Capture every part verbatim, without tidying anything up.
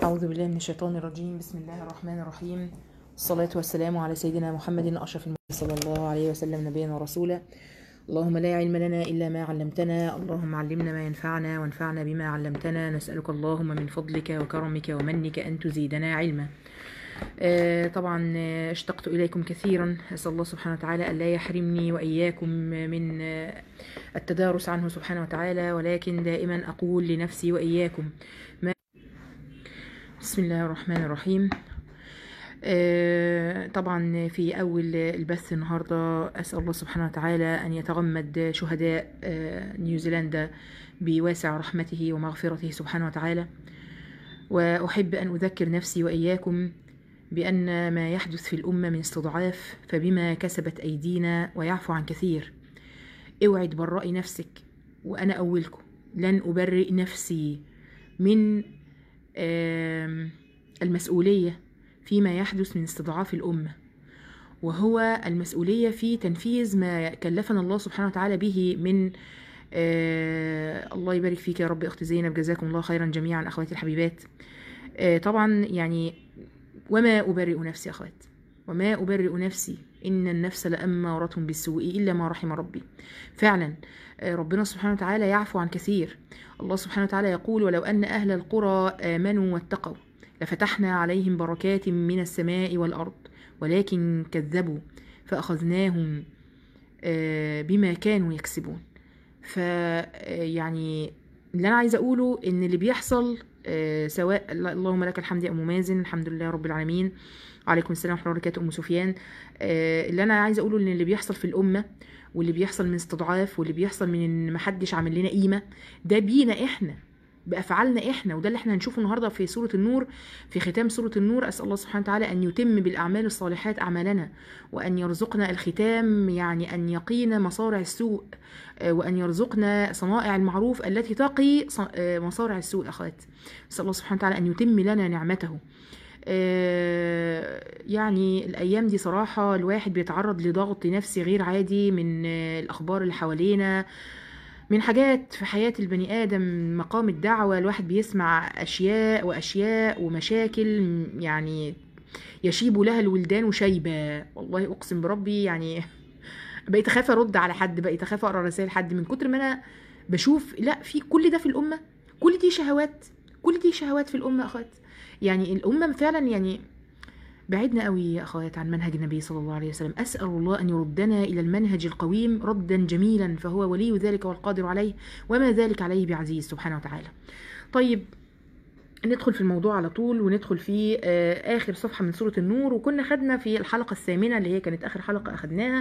أعوذ بالله من الشيطان الرجيم. بسم الله الرحمن الرحيم، والصلاة والسلام على سيدنا محمد أشرف المرسلين صلى الله عليه وسلم، نبينا ورسولا. اللهم لا علم لنا إلا ما علمتنا، اللهم علمنا ما ينفعنا وانفعنا بما علمتنا. نسألك اللهم من فضلك وكرمك ومنك أن تزيدنا علما. آه طبعا آه اشتقت إليكم كثيرا، أسأل الله سبحانه وتعالى أن لا يحرمني وإياكم من آه التدارس عنه سبحانه وتعالى، ولكن دائما أقول لنفسي وإياكم ما بسم الله الرحمن الرحيم. آه طبعا في أول البث النهاردة أسأل الله سبحانه وتعالى أن يتغمد شهداء آه نيوزيلندا بواسع رحمته ومغفرته سبحانه وتعالى. وأحب أن أذكر نفسي وإياكم بأن ما يحدث في الأمة من استضعاف فبما كسبت أيدينا ويعفو عن كثير. اوعي تبرئي نفسك، وأنا أولكم لن أبرئ نفسي من المسؤولية فيما يحدث من استضعاف الأمة، وهو المسؤولية في تنفيذ ما كلفنا الله سبحانه وتعالى به من آه الله يبارك فيك يا رب أخت زينب، جزاكم الله خيرا جميعا أخواتي الحبيبات. آه طبعا يعني وما أبرئ نفسي أخوات، وما أبرئ نفسي، إن النفس لأمارة بالسوء إلا ما رحم ربي. فعلا آه ربنا سبحانه وتعالى يعفو عن كثير. الله سبحانه وتعالى يقول: ولو أن أهل القرى آمنوا واتقوا لفتحنا عليهم بركات من السماء والأرض ولكن كذبوا فأخذناهم آه بما كانوا يكسبون. فيعني اللي أنا عايزة أقوله إن اللي بيحصل آه سواء اللهم لك الحمد يا أم مازن، الحمد لله رب العالمين، عليكم السلام ورحمة الله وبركاته أم سفيان. آه اللي أنا عايزة أقوله إن اللي بيحصل في الأمة واللي بيحصل من استضعاف واللي بيحصل من إن محدش عامل لنا قيمة، ده بينا إحنا، بأفعالنا إحنا، وده اللي إحنا هنشوفه النهاردة في سورة النور، في ختام سورة النور. أسأل الله سبحانه وتعالى أن يتم بالأعمال الصالحات أعمالنا، وأن يرزقنا الختام، يعني أن يقينا مصارع السوء، وأن يرزقنا صنائع المعروف التي تقي مصارع السوء. أخوات، أسأل الله سبحانه وتعالى أن يتم لنا نعمته. يعني الأيام دي صراحة الواحد بيتعرض لضغط نفسي غير عادي من الأخبار اللي حوالينا، من حاجات في حياة البني آدم. مقام الدعوة الواحد بيسمع أشياء وأشياء ومشاكل يعني يشيب لها الولدان شيبة. والله أقسم بربي يعني بقيت أخاف أرد على حد، بقيت أخاف أقرأ رسائل حد من كتر ما أنا بشوف لا في كل ده في الأمة، كل دي شهوات، كل دي شهوات في الأمة. أخوات يعني الأمة فعلا يعني بعدنا قوي يا أخوات عن منهج النبي صلى الله عليه وسلم. أسأل الله أن يردنا إلى المنهج القويم ردا جميلا، فهو ولي ذلك والقادر عليه، وما ذلك عليه بعزيز سبحانه وتعالى. طيب ندخل في الموضوع على طول، وندخل في آخر صفحة من سورة النور. وكنا خدنا في الحلقة الثامنة اللي هي كانت آخر حلقة أخدناها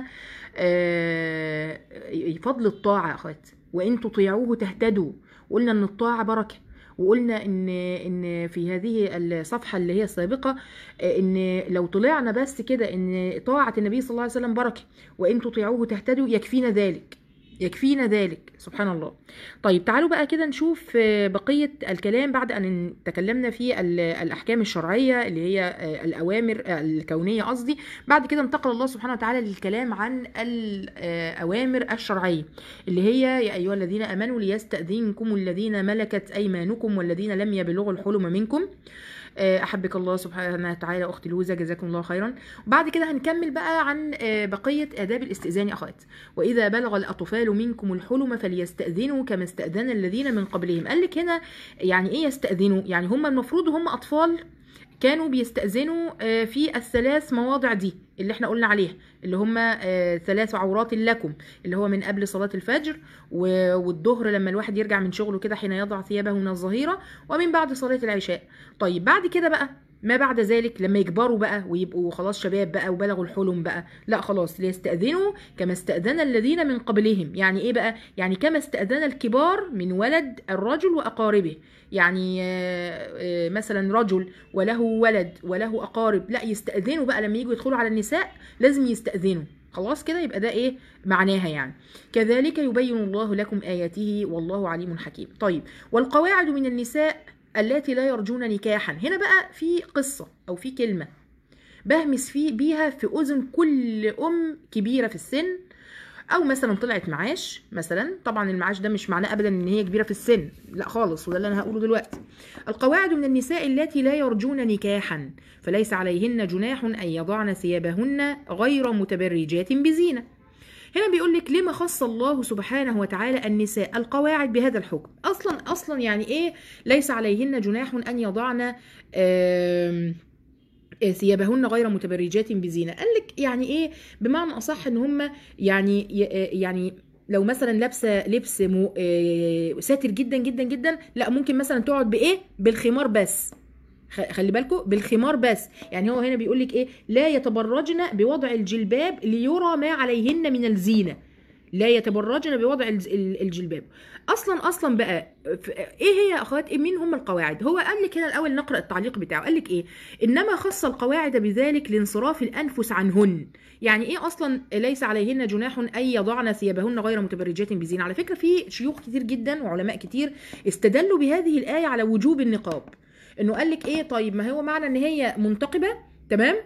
فضل الطاعة أخوات، وإن تطيعوه تهتدوا. وقلنا أن الطاعة بركة، وقلنا ان ان في هذه الصفحه اللي هي السابقه ان لو طلعنا بس كده ان طاعه النبي صلى الله عليه وسلم بركه، وان تطيعوه تهتدوا، يكفينا ذلك، يكفينا ذلك سبحان الله. طيب تعالوا بقى كده نشوف بقيه الكلام بعد ان تكلمنا في الاحكام الشرعيه اللي هي الاوامر الكونيه قصدي. بعد كده انتقل الله سبحانه وتعالى للكلام عن الاوامر الشرعيه اللي هي يا ايها الذين امنوا ليستاذنكم الذين ملكت ايمانكم والذين لم يبلغوا الحلم منكم. احبك الله سبحانه وتعالى اختي لوزة، جزاكم الله خيرا. وبعد كده هنكمل بقى عن بقيه آداب الاستئذان يا اخوات. واذا بلغ الاطفال منكم الحلم فليستأذنوا كما استأذن الذين من قبلهم. قال لك هنا يعني ايه يستأذنوا؟ يعني هم المفروض هم اطفال كانوا بيستأذنوا في الثلاث مواضع دي اللي احنا قلنا عليها، اللي هم ثلاث عورات لكم، اللي هو من قبل صلاة الفجر والظهر لما الواحد يرجع من شغله كده حين يضع ثيابه من الظهيرة، ومن بعد صلاة العشاء. طيب بعد كده بقى ما بعد ذلك لما يكبروا بقى ويبقوا خلاص شباب بقى وبلغوا الحلم بقى، لا خلاص ليستأذنوا كما استأذن الذين من قبلهم. يعني ايه بقى؟ يعني كما استأذن الكبار من ولد الرجل وأقاربه. يعني مثلا رجل وله ولد وله أقارب، لا يستأذنوا بقى لما يجوا يدخلوا على النساء لازم يستأذنوا. خلاص كده يبقى ده ايه معناها؟ يعني كذلك يبين الله لكم آياته والله عليم حكيم. طيب والقواعد من النساء التي لا يرجون نكاحا. هنا بقى في قصة أو في كلمة بهمس في بيها في أذن كل أم كبيرة في السن او مثلا طلعت معاش مثلا. طبعا المعاش ده مش معناه ابدا ان هي كبيره في السن، لا خالص، وده اللي انا هقوله دلوقتي. القواعد من النساء اللاتي لا يرجون نكاحا فليس عليهن جناح ان يضعن ثيابهن غير متبرجات بزينه. هنا بيقول لك لما خص الله سبحانه وتعالى النساء القواعد بهذا الحكم؟ اصلا اصلا يعني ايه ليس عليهن جناح ان يضعن ثيابهن غير متبرجات بزينه؟ قال لك يعني ايه؟ بمعنى اصح ان هم يعني يعني لو مثلا لابسه لبس مو ساتر جدا جدا جدا، لا ممكن مثلا تقعد بايه؟ بالخمار بس. خلي بالكم، بالخمار بس. يعني هو هنا بيقول لك ايه؟ لا يتبرجن بوضع الجلباب ليرى ما عليهن من الزينه. لا يتبرجن بوضع الجلباب. اصلا اصلا بقى ايه هي يا اخوات؟ مين هم القواعد؟ هو قال لك هنا الاول نقرا التعليق بتاعه، قال لك ايه؟ انما خص القواعد بذلك لانصراف الانفس عنهن. يعني ايه اصلا ليس عليهن جناح ان يضعن ثيابهن غير متبرجات بزينه؟ على فكره في شيوخ كتير جدا وعلماء كتير استدلوا بهذه الايه على وجوب النقاب. انه قال لك ايه؟ طيب ما هو معنى ان هي منتقبه، تمام؟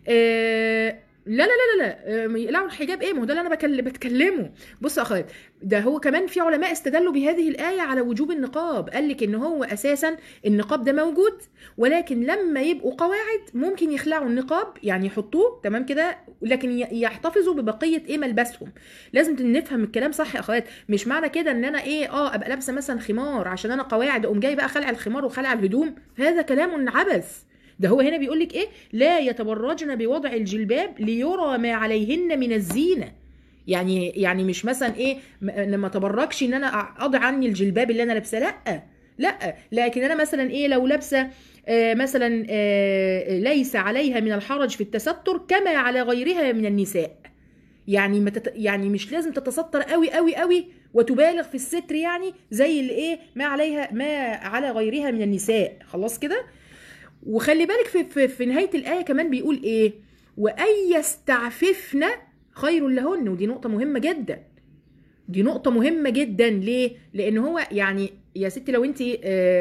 آه لا لا لا لا يقلعوا الحجاب ايه؟ ما هو ده اللي انا بكلم بتكلمه. بص يا اخوات، ده هو كمان في علماء استدلوا بهذه الايه على وجوب النقاب. قال لك ان هو اساسا النقاب ده موجود، ولكن لما يبقوا قواعد ممكن يخلعوا النقاب، يعني يحطوه تمام كده، لكن يحتفظوا ببقيه ايه؟ ملبسهم. لازم نفهم الكلام صح يا اخوات. مش معنى كده ان انا ايه اه ابقى لابسه مثلا خمار عشان انا قواعد اقوم جاي بقى خلع الخمار وخلع الهدوم. هذا كلام عبث. ده هو هنا بيقول لك ايه؟ لا يتبرجن بوضع الجلباب ليرى ما عليهن من الزينه. يعني يعني مش مثلا ايه ما تبرجش ان انا اضع عني الجلباب اللي انا لابسه، لا لا، لكن انا مثلا ايه لو لابسه آه مثلا آه ليس عليها من الحرج في التستر كما على غيرها من النساء. يعني ما تت... يعني مش لازم تتستر قوي قوي قوي وتبالغ في الستر، يعني زي اللي ايه ما عليها ما على غيرها من النساء. خلاص كده. وخلي بالك في, في, في نهاية الآية كمان بيقول إيه؟ وأن يستعففن خير لهن. ودي نقطة مهمة جدا. دي نقطة مهمة جدا. ليه؟ لأن هو يعني يا ستي لو أنت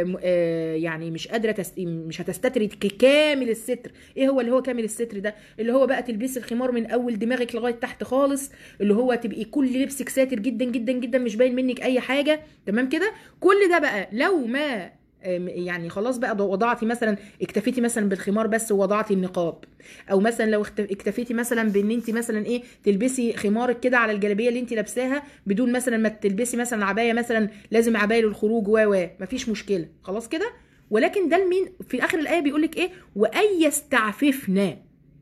يعني مش قادرة تست... مش هتستتري كامل الستر. إيه هو اللي هو كامل الستر ده؟ اللي هو بقى تلبسي الخمار من أول دماغك لغاية تحت خالص، اللي هو تبقي كل لبسك ساتر جدا جدا جدا مش باين منك أي حاجة، تمام كده؟ كل ده بقى لو ما يعني خلاص بقى وضعتي مثلا اكتفيتي مثلا بالخمار بس ووضعتي النقاب، او مثلا لو اكتفيتي مثلا بان انت مثلا ايه تلبسي خمارك كده على الجلابيه اللي انت لابساها بدون مثلا ما تلبسي مثلا عبايه، مثلا لازم عبايه للخروج و و مفيش مشكله خلاص كده. ولكن ده لمين؟ في اخر الايه بيقول لك ايه؟ وان يستعففن.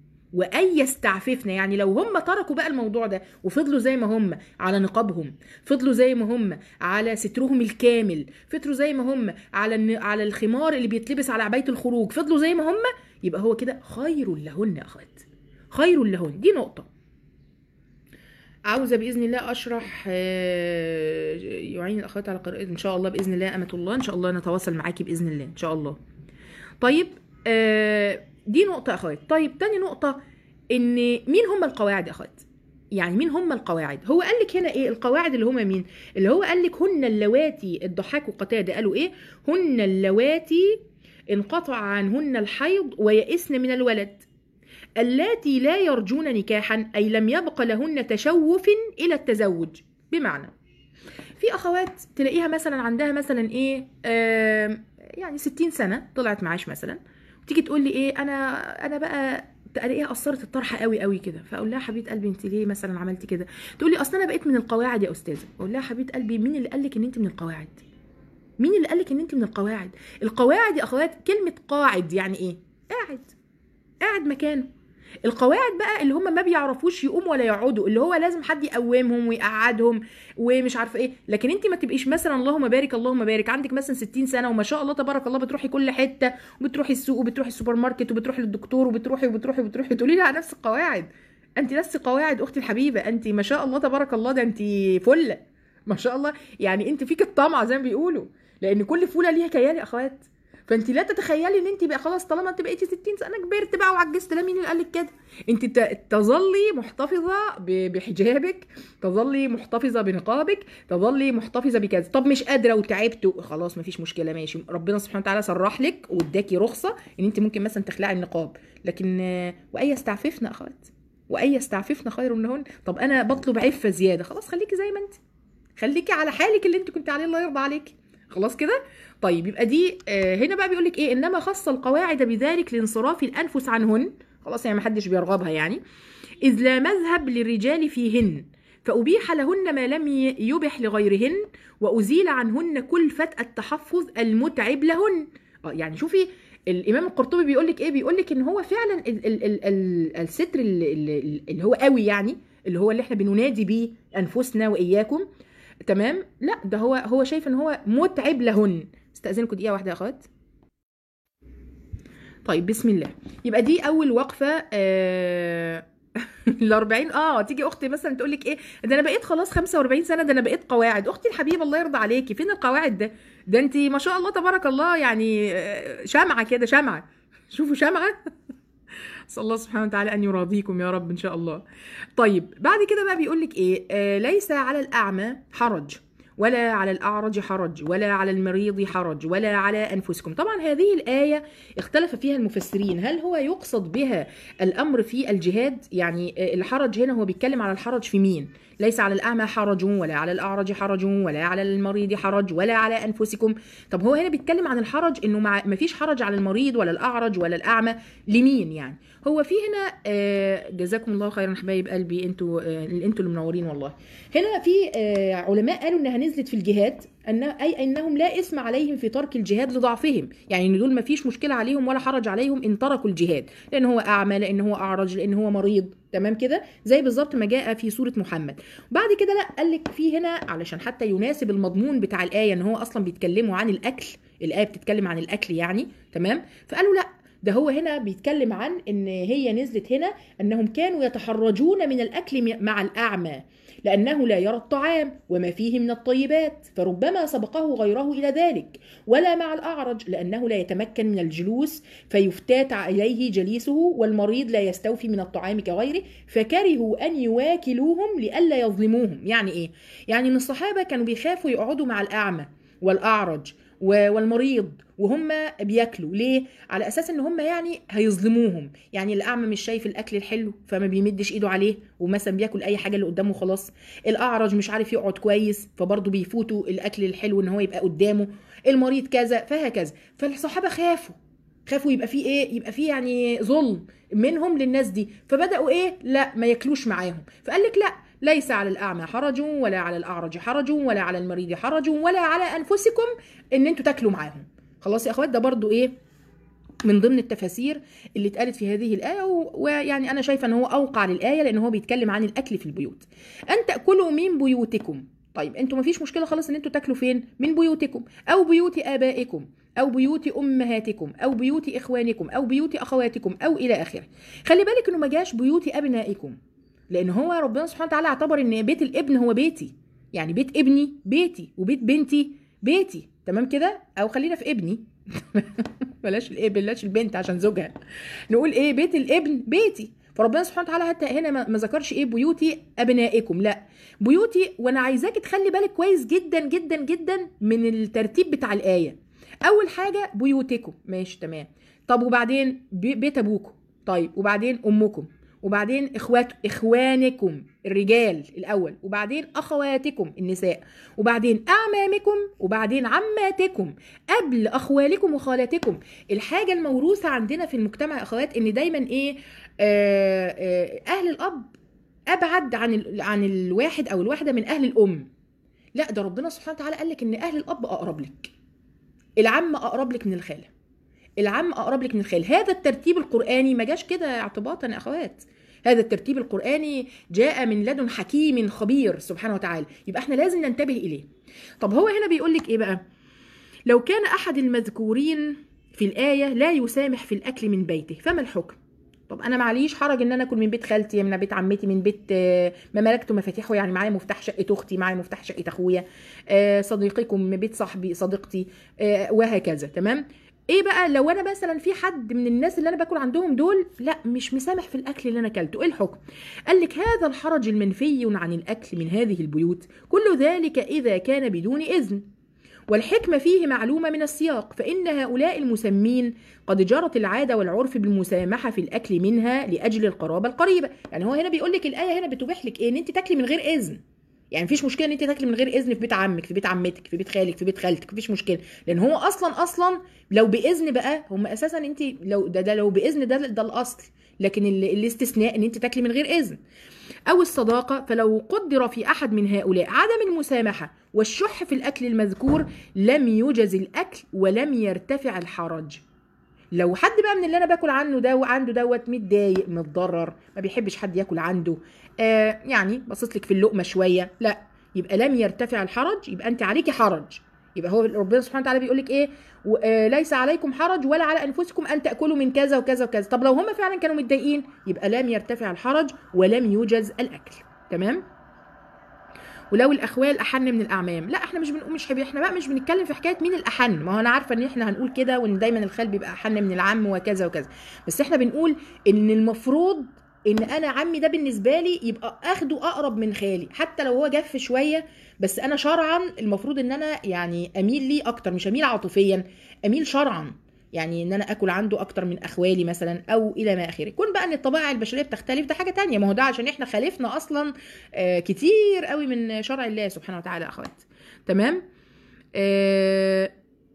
وأن يستعففن، يعني لو هم تركوا بقى الموضوع ده وفضلوا زي ما هم على نقابهم، فضلوا زي ما هم على سترهم الكامل، فضلوا زي ما هم على على الخمار اللي بيتلبس على عباية الخروج، فضلوا زي ما هم، يبقى هو كده خير لهن. أخوات خير لهن. دي نقطة. عاوزة بإذن الله أشرح يعين الأخوات على قراءة إن شاء الله بإذن الله أمة الله، إن شاء الله نتواصل معاكي بإذن الله إن شاء الله. طيب دي نقطة أخوات. طيب تاني نقطة، إن مين هم القواعد يا أخوات؟ يعني مين هم القواعد؟ هو قال لك هنا إيه القواعد اللي هم مين؟ اللي هو قال لك هن اللواتي، الضحاك وقتادة قالوا إيه؟ هن اللواتي انقطع عنهن الحيض ويئسن من الولد، اللاتي لا يرجون نكاحا أي لم يبق لهن تشوف إلى التزوج. بمعنى في أخوات تلاقيها مثلا عندها مثلا إيه آه يعني ستين سنة طلعت معاش مثلا، تيجي تقول لي ايه انا انا بقى الاقيها قصرت الطرحه قوي قوي كده، فاقول لها حبيبه قلبي انت ليه مثلا عملتي كده؟ تقول لي اصل انا بقيت من القواعد يا استاذه. اقول لها حبيبه قلبي مين اللي قال لك ان انت من القواعد؟ مين اللي قال لك ان انت من القواعد؟ القواعد يا اخوات كلمه قاعد يعني ايه؟ قاعد قاعد مكانه. القواعد بقى اللي هم ما بيعرفوش يقوموا ولا يقعدوا، اللي هو لازم حد يقومهم ويقعدهم ومش عارفه ايه. لكن انت ما تبقيش مثلا اللهم بارك اللهم بارك عندك مثلا ستين سنه وما شاء الله تبارك الله بتروحي كل حته وبتروحي السوق وبتروحي السوبر ماركت وبتروحي للدكتور وبتروحي وبتروحي وبتروحي تقولي لي على نفس القواعد. انت نفس قواعد اختي الحبيبه، انت ما شاء الله تبارك الله، ده انت فله ما شاء الله. يعني انت فيك الطمع زي ما بيقولوا، لان كل فوله ليها كيان يا اخوات. فانت لا تتخيلي ان انت بقى خلاص طالما انت بقيتي ستين سنه كبرت بقى وعجزت. لا، مين اللي قال لك كده؟ انت تظلي محتفظه بحجابك، تظلي محتفظه بنقابك، تظلي محتفظه بكذا. طب مش قادره وتعبت خلاص مفيش مشكله ماشي، ربنا سبحانه وتعالى صرح لك واداكي رخصه ان انت ممكن مثلا تخلعي النقاب. لكن واي استعففنا اخوات، وان يستعففن خير لهن. طب انا بطلب عفه زياده، خلاص خليكي زي ما انت، خليكي على حالك اللي انت كنت عليه، الله يرضى عليك، خلاص كده. طيب يبقى دي آه هنا بقى بيقول لك ايه، انما خص القواعد بذلك لانصراف الانفس عنهن، خلاص يعني ما حدش بيرغبها يعني، اذ لا مذهب للرجال فيهن، فأبيح لهن ما لم يبح لغيرهن، وأزيل عنهن كلفة التحفظ المتعب لهن. اه يعني شوفي الإمام القرطبي بيقول لك إيه، بيقول لك إن هو فعلا ال ال ال ال الستر اللي, اللي هو قوي يعني، اللي هو اللي إحنا بننادي بيه أنفسنا وإياكم، تمام، لا ده هو هو شايف إن هو متعب لهن. استأذنكم دقيقة واحدة يا أخوات. طيب بسم الله. يبقى دي أول وقفة. آه ال أربعين. اه تيجي اختي مثلا تقول لك ايه، ده انا بقيت خلاص خمسة وأربعين سنه، ده انا بقيت قواعد. اختي الحبيبه الله يرضى عليكي، فين القواعد ده؟ ده انت ما شاء الله تبارك الله يعني شمعه كده، شمعه، شوفوا شمعه. اسال الله سبحانه وتعالى ان يراضيكم يا رب ان شاء الله. طيب بعد كده بقى بيقول لك ايه، آه ليس على الاعمى حرج، ولا على الأعرج حرج، ولا على المريض حرج، ولا على أنفسكم. طبعا هذه الآية اختلف فيها المفسرين، هل هو يقصد بها الأمر في الجهاد؟ يعني الحرج هنا هو بيتكلم على الحرج في مين؟ ليس على الأعمى حرج، ولا على الأعرج حرج، ولا على المريض حرج، ولا على أنفسكم. طب هو هنا بيتكلم عن الحرج إنه ما فيش حرج على المريض ولا الأعرج ولا الأعمى، لمين يعني؟ هو في هنا آه جزاكم الله خيرا حبايب قلبي، انتوا آه انتوا اللي منورين والله. هنا في آه علماء قالوا انها نزلت في الجهاد، أن اي انهم لا اثم عليهم في ترك الجهاد لضعفهم، يعني ان دول ما فيش مشكله عليهم ولا حرج عليهم ان تركوا الجهاد، لان هو اعمى، لان هو اعرج، لان هو مريض، تمام كده، زي بالظبط ما جاء في سوره محمد. بعد كده لا قال لك في هنا علشان حتى يناسب المضمون بتاع الايه، ان هو اصلا بيتكلموا عن الاكل، الايه بتتكلم عن الاكل يعني، تمام، فقالوا لا ده هو هنا بيتكلم عن ان هي نزلت هنا انهم كانوا يتحرجون من الاكل مع الاعمى، لانه لا يرى الطعام وما فيه من الطيبات، فربما سبقه غيره الى ذلك، ولا مع الاعرج لانه لا يتمكن من الجلوس فيفتات عليه جليسه، والمريض لا يستوفي من الطعام كغيره، فكرهوا ان يواكلوهم لئلا يظلموهم. يعني ايه؟ يعني ان الصحابه كانوا بيخافوا يقعدوا مع الاعمى والاعرج والمريض وهم بياكلوا، ليه؟ على اساس ان هم يعني هيظلموهم، يعني الاعمى مش شايف الاكل الحلو فما بيمدش ايده عليه ومثلا بياكل اي حاجه اللي قدامه خلاص، الاعرج مش عارف يقعد كويس فبرضه بيفوتوا الاكل الحلو ان هو يبقى قدامه، المريض كذا، فهكذا. فالصحابه خافوا خافوا يبقى فيه ايه، يبقى فيه يعني ظلم منهم للناس دي، فبداوا ايه، لا ما ياكلوش معاهم. فقال لك لا، ليس على الأعمى حرج، ولا على الأعرج حرج، ولا على المريض حرج، ولا على أنفسكم إن أنتوا تاكلوا معاهم. خلاص يا أخوات، ده برضو إيه من ضمن التفاسير اللي اتقالت في هذه الآية، ويعني أنا شايفة إن هو أوقع للآية لأن هو بيتكلم عن الأكل في البيوت. أن تأكلوا من بيوتكم. طيب أنتوا مفيش مشكلة خالص إن أنتوا تاكلوا فين؟ من بيوتكم، أو بيوت آبائكم، أو بيوت أمهاتكم، أو بيوت إخوانكم، أو بيوت أخواتكم، أو إلى آخره. خلي بالك إنه ما جاش بيوت أبنائكم، لان هو ربنا سبحانه وتعالى اعتبر ان بيت الابن هو بيتي، يعني بيت ابني بيتي، وبيت بنتي بيتي، تمام كده، او خلينا في ابني بلاش الابن، بلاش البنت عشان زوجها، نقول ايه بيت الابن بيتي. فربنا سبحانه وتعالى حتى هنا ما ذكرش ايه بيوتي ابنائكم، لا بيوتي. وانا عايزاك تخلي بالك كويس جدا جدا جدا من الترتيب بتاع الايه. اول حاجه بيوتكم، ماشي تمام، طب وبعدين بيت ابوكم، طيب وبعدين امكم، وبعدين اخوات اخوانكم الرجال الاول، وبعدين اخواتكم النساء، وبعدين اعمامكم، وبعدين عماتكم، قبل اخوالكم وخالاتكم. الحاجه الموروثه عندنا في المجتمع يا اخوات ان دايما ايه، آه آه اهل الاب ابعد عن ال... عن الواحد او الواحده من اهل الام. لا ده ربنا سبحانه وتعالى قال لك ان اهل الاب اقرب لك، العم اقرب لك من الخاله، العم اقرب لك من الخال. هذا الترتيب القرآني ما جاش كده اعتباطا يا اخوات، هذا الترتيب القرآني جاء من لدن حكيم خبير سبحانه وتعالى، يبقى احنا لازم ننتبه اليه. طب هو هنا بيقول لك ايه بقى، لو كان احد المذكورين في الآية لا يسامح في الاكل من بيته فما الحكم؟ طب انا معليش حرج ان انا اكل من بيت خالتي، من بيت عمتي، من بيت ما ملكته مفاتيحه، يعني معايا مفتاح شقه اختي، معايا مفتاح شقه اخويا، صديقكم من بيت صاحبي صديقتي، وهكذا، تمام. ايه بقى لو انا مثلا في حد من الناس اللي انا باكل عندهم دول لا مش مسامح في الاكل اللي انا اكلته، ايه الحكم؟ قال لك هذا الحرج المنفي عن الاكل من هذه البيوت كل ذلك اذا كان بدون اذن، والحكمة فيه معلومة من السياق، فإن هؤلاء المسمين قد جرت العادة والعرف بالمسامحة في الأكل منها لأجل القرابة القريبة. يعني هو هنا بيقول لك الآية هنا بتبيح لك إيه؟ إن أنت تاكلي من غير إذن. يعني مفيش مشكله ان انت تاكلي من غير اذن في بيت عمك، في بيت عمتك، في بيت خالك، في بيت خالتك، مفيش مشكله، لان هو اصلا اصلا لو باذن بقى هم اساسا انت لو ده, ده لو باذن ده ده الاصل، لكن الاستثناء ان انت تاكلي من غير اذن. او الصداقه، فلو قدر في احد من هؤلاء عدم المسامحه والشح في الاكل المذكور لم يجز الاكل ولم يرتفع الحرج. لو حد بقى من اللي انا باكل عنه ده وعنده دوت متضايق متضرر ما بيحبش حد ياكل عنده، آه يعني بصيت لك في اللقمه شويه، لا يبقى لم يرتفع الحرج، يبقى انت عليكي حرج. يبقى هو ربنا سبحانه وتعالى بيقول لك ايه؟ آه ليس عليكم حرج ولا على انفسكم ان تاكلوا من كذا وكذا وكذا. طب لو هم فعلا كانوا متضايقين يبقى لم يرتفع الحرج ولم يوجز الاكل. تمام؟ ولو الاخوال احن من الاعمام، لا احنا مش بنقول مش حبي احنا بقى مش بنتكلم في حكايه مين الاحن، ما هو انا عارفه ان احنا هنقول كده وان دايما الخال بيبقى احن من العم وكذا وكذا، بس احنا بنقول ان المفروض ان انا عمي ده بالنسبه لي يبقى اخده اقرب من خالي، حتى لو هو جف شويه، بس انا شرعا المفروض ان انا يعني اميل ليه اكتر، مش اميل عاطفيا، اميل شرعا، يعني ان انا اكل عنده اكتر من اخوالي مثلا او الى ما اخره. كون بقى ان الطبائع البشريه بتختلف ده حاجه تانية، ما هو ده عشان احنا خالفنا اصلا آه كتير قوي من شرع الله سبحانه وتعالى يا اخوات. تمام؟ آه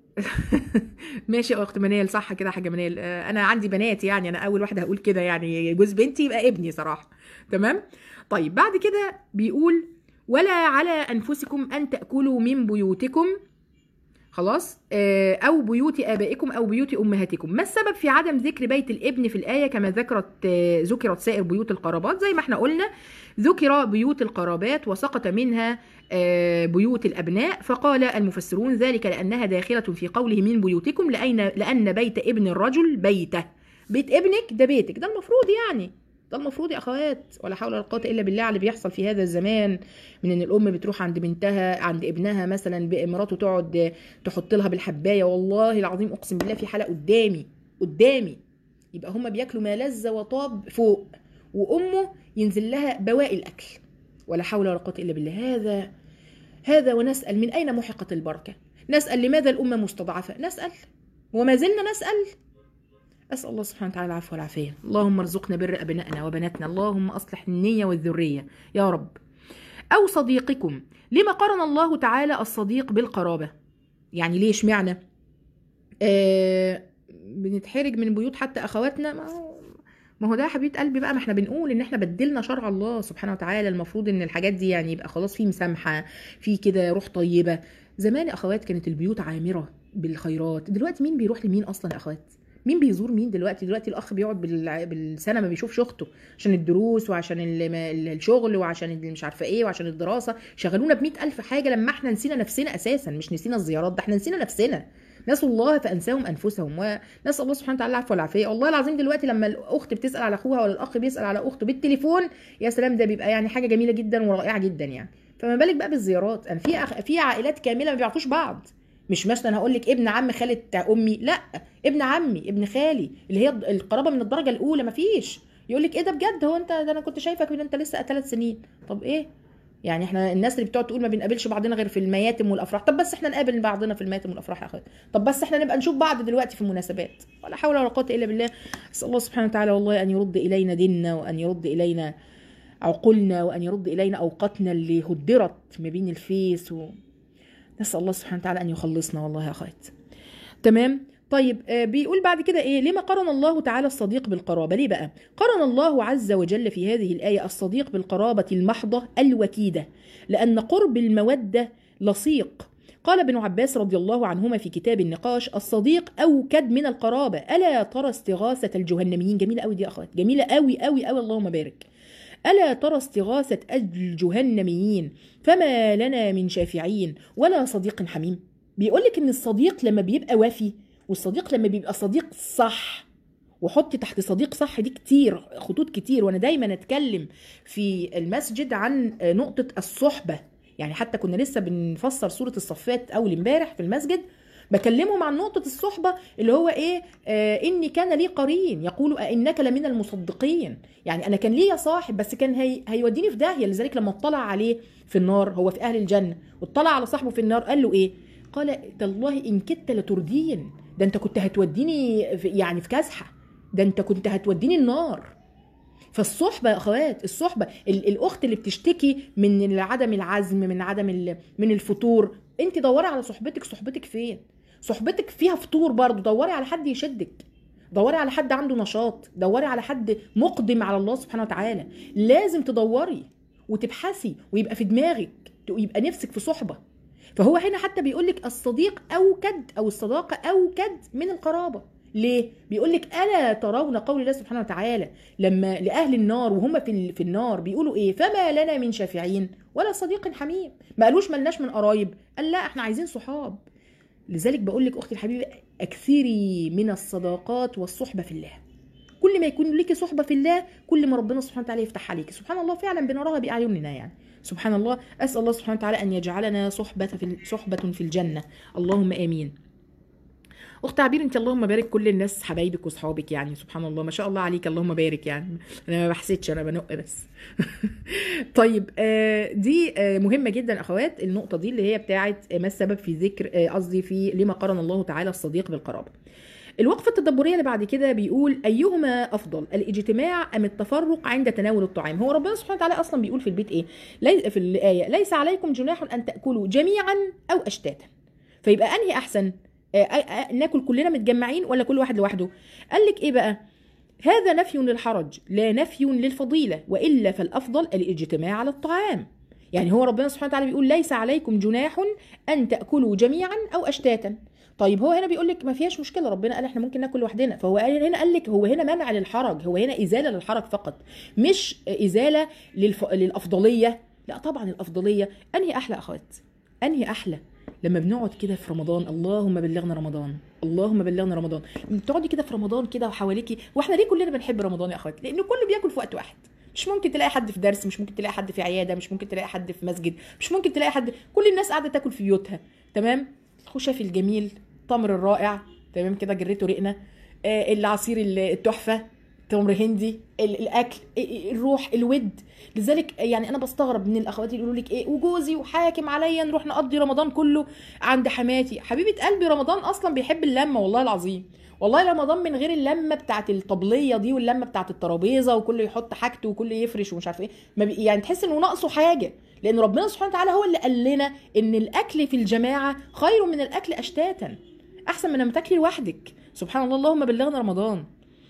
ماشي يا اخت منال، صح كده يا حاجه منال. آه انا عندي بنات، يعني انا اول واحده هقول كده، يعني جوز بنتي يبقى ابني صراحه. تمام؟ طيب بعد كده بيقول ولا على انفسكم ان تاكلوا من بيوتكم، خلاص، او بيوت ابائكم او بيوت امهاتكم. ما السبب في عدم ذكر بيت الابن في الايه كما ذكرت ذكرت سائر بيوت القرابات؟ زي ما احنا قلنا ذكر بيوت القرابات وسقط منها بيوت الابناء، فقال المفسرون ذلك لانها داخله في قوله من بيوتكم، لأن لان بيت ابن الرجل بيته، بيت ابنك ده بيتك، ده المفروض يعني ده المفروض يا اخوات. ولا حول ولا قوه الا بالله على اللي بيحصل في هذا الزمان، من ان الام بتروح عند بنتها عند ابنها مثلا، مراته تقعد تحط لها بالحبايه، والله العظيم اقسم بالله في حاله قدامي قدامي يبقى هم بياكلوا ما لذ وطاب فوق، وامه ينزل لها بواقي الاكل. ولا حول ولا قوه الا بالله. هذا هذا ونسال من اين محقت البركه، نسال لماذا الامه مستضعفه، نسال وما زلنا نسال. أسأل الله سبحانه وتعالى العفو والعافية. اللهم ارزقنا بر أبنائنا وبناتنا، اللهم أصلح النية والذرية يا رب. أو صديقكم، لما قرن الله تعالى الصديق بالقرابة؟ يعني ليش معنى آه بنتحرج من بيوت حتى أخواتنا؟ ما هو ما هو ده يا حبيبة قلبي بقى، ما احنا بنقول ان احنا بدلنا شرع الله سبحانه وتعالى، المفروض ان الحاجات دي يعني يبقى خلاص في مسامحة، في كده روح طيبة. زمان يا أخوات كانت البيوت عامرة بالخيرات، دلوقتي مين بيروح لمين أصلا يا أخوات؟ مين بيزور مين دلوقتي؟ دلوقتي الاخ بيقعد بالسنه ما بيشوفش اخته عشان الدروس وعشان الشغل وعشان مش عارفه ايه وعشان الدراسه، شغلونا بمئة الف حاجه لما احنا نسينا نفسنا اساسا. مش نسينا الزيارات، ده احنا نسينا نفسنا، نسوا الله فانساهم انفسهم، ونسال الله سبحانه وتعالى العفو والعافيه. والله العظيم دلوقتي لما الاخت بتسال على اخوها ولا الاخ بيسال على اخته بالتليفون، يا سلام، ده بيبقى يعني حاجه جميله جدا ورائعه جدا يعني. فما بالك بقى بالزيارات؟ انا في أخ... في عائلات كامله ما بيعرفوش بعض، مش مثلا هقول لك ابن عم خالة امي، لا، ابن عمي ابن خالي اللي هي القرابه من الدرجه الاولى. مفيش يقول لك ايه ده بجد، هو انت ده انا كنت شايفك من انت لسه ثلاث سنين. طب ايه يعني؟ احنا الناس اللي بتقعد تقول ما بنقابلش بعضنا غير في المياتم والافراح، طب بس احنا نقابل بعضنا في المياتم والافراح يا اخوات، طب بس احنا نبقى نشوف بعض دلوقتي في المناسبات. ولا حول ولا قوه الا بالله. اسال الله سبحانه وتعالى والله ان يرد الينا ديننا، وان يرد الينا عقولنا، وان يرد الينا اوقاتنا اللي هدرت ما بين الفيس و... نسأل الله سبحانه وتعالى أن يخلصنا والله يا أخوات. تمام؟ طيب آه بيقول بعد كده إيه؟ لما قرن الله تعالى الصديق بالقرابة؟ ليه بقى؟ قرن الله عز وجل في هذه الآية الصديق بالقرابة المحضة الوكيدة، لأن قرب المودة لصيق. قال ابن عباس رضي الله عنهما في كتاب النقاش: الصديق أوكد من القرابة، ألا ترى استغاثة الجهنميين؟ جميلة قوي دي يا أخوات، جميلة قوي قوي قوي، اللهم بارك. ألا ترى استغاثة الجهنميين فما لنا من شافعين ولا صديق حميم؟ بيقولك إن الصديق لما بيبقى وافي، والصديق لما بيبقى صديق صح، وحط تحت صديق صح دي كتير خطوط كتير، وأنا دايما أتكلم في المسجد عن نقطة الصحبة. يعني حتى كنا لسه بنفسر سورة الصفات أول امبارح في المسجد، بكلمهم عن نقطة الصحبة اللي هو ايه؟ آه اني كان لي قرين يقول انك لمن المصدقين. يعني انا كان ليا صاحب بس كان هي هيوديني في داهية، لذلك لما اطلع عليه في النار، هو في اهل الجنة، واطلع على صاحبه في النار قال له ايه؟ قال تالله ان كدت لتردين، ده انت كنت هتوديني في يعني في كزحه، ده انت كنت هتوديني النار. فالصحبه يا اخوات، الصحبه الاخت اللي بتشتكي من عدم العزم، من عدم من الفتور، انت دوري على صحبتك. صحبتك فين؟ صحبتك فيها فطور برضو، دوري على حد يشدك، دوري على حد عنده نشاط، دوري على حد مقدم على الله سبحانه وتعالى. لازم تدوري وتبحثي ويبقى في دماغك، يبقى نفسك في صحبه. فهو هنا حتى بيقولك الصديق اوكد، او الصداقه اوكد من القرابه. ليه؟ بيقولك الا ترون قول الله سبحانه وتعالى لما لاهل النار وهم في في النار بيقولوا ايه؟ فما لنا من شافعين ولا صديق حميم. ما قالوش ملناش من قرايب، قال لا احنا عايزين صحاب. لذلك بقول لك اختي الحبيبه اكثري من الصداقات والصحبه في الله. كل ما يكون لك صحبه في الله كل ما ربنا سبحانه وتعالى يفتح عليك. سبحان الله، فعلا بنراها باعيننا يعني. سبحان الله، اسال الله سبحانه وتعالى ان يجعلنا صحبه في صحبه في الجنه، اللهم امين. اخت عبير انت اللهم بارك كل الناس حبايبك واصحابك يعني، سبحان الله ما شاء الله عليك، اللهم بارك يعني. انا ما بحسدش، انا بنق بس. طيب آه دي آه مهمه جدا اخوات، النقطه دي اللي هي بتاعه ما السبب في ذكر قصدي آه في لما قرن الله تعالى الصديق بالقرابه. الوقفه التدبريه اللي بعد كده بيقول ايهما افضل، الاجتماع ام التفرق عند تناول الطعام؟ هو ربنا سبحانه وتعالى اصلا بيقول في البيت ايه؟ لي في الايه ليس عليكم جناح ان تاكلوا جميعا او اشتاتا. فيبقى انهي احسن؟ ناكل كلنا متجمعين ولا كل واحد لوحده؟ قال لك ايه بقى؟ هذا نفي للحرج لا نفي للفضيله، والا فالافضل الاجتماع على الطعام. يعني هو ربنا سبحانه وتعالى بيقول ليس عليكم جناح ان تاكلوا جميعا او اشتاتا. طيب هو هنا بيقول لك ما فيهاش مشكله، ربنا قال احنا ممكن ناكل لوحدنا، فهو هنا قال لك هو هنا منع للحرج، هو هنا ازاله للحرج فقط، مش ازاله للف... للافضليه. لا طبعا الافضليه. انهي احلى اخوات؟ انهي احلى؟ لما بنقعد كده في رمضان، اللهم بلغنا رمضان، اللهم بلغنا رمضان، بتقعدي كده في رمضان كده وحواليكي. واحنا ليه كلنا بنحب رمضان يا اخوات؟ لانه كله بياكل في وقت واحد. مش ممكن تلاقي حد في درس، مش ممكن تلاقي حد في عياده، مش ممكن تلاقي حد في مسجد، مش ممكن تلاقي حد، كل الناس قاعده تاكل في بيوتها. تمام؟ الخشاف الجميل، التمر الرائع، تمام كده جريته رقنا، آه العصير التحفه، تمر هندي، الاكل، الروح، الود. لذلك يعني انا بستغرب من الاخوات اللي يقولوا لك ايه وجوزي وحاكم عليا نروح نقضي رمضان كله عند حماتي. حبيبه قلبي رمضان اصلا بيحب اللمه، والله العظيم، والله رمضان من غير اللمه بتاعت الطبليه دي واللمه بتاعت الترابيزه وكله يحط حاجته وكله يفرش ومش عارف ايه، ما بي يعني تحس انه ناقصه حاجه. لان ربنا سبحانه وتعالى هو اللي قال لنا ان الاكل في الجماعه خير من الاكل اشتاتا، احسن من لما تاكلي لوحدك. سبحان الله، اللهم بلغنا رمضان.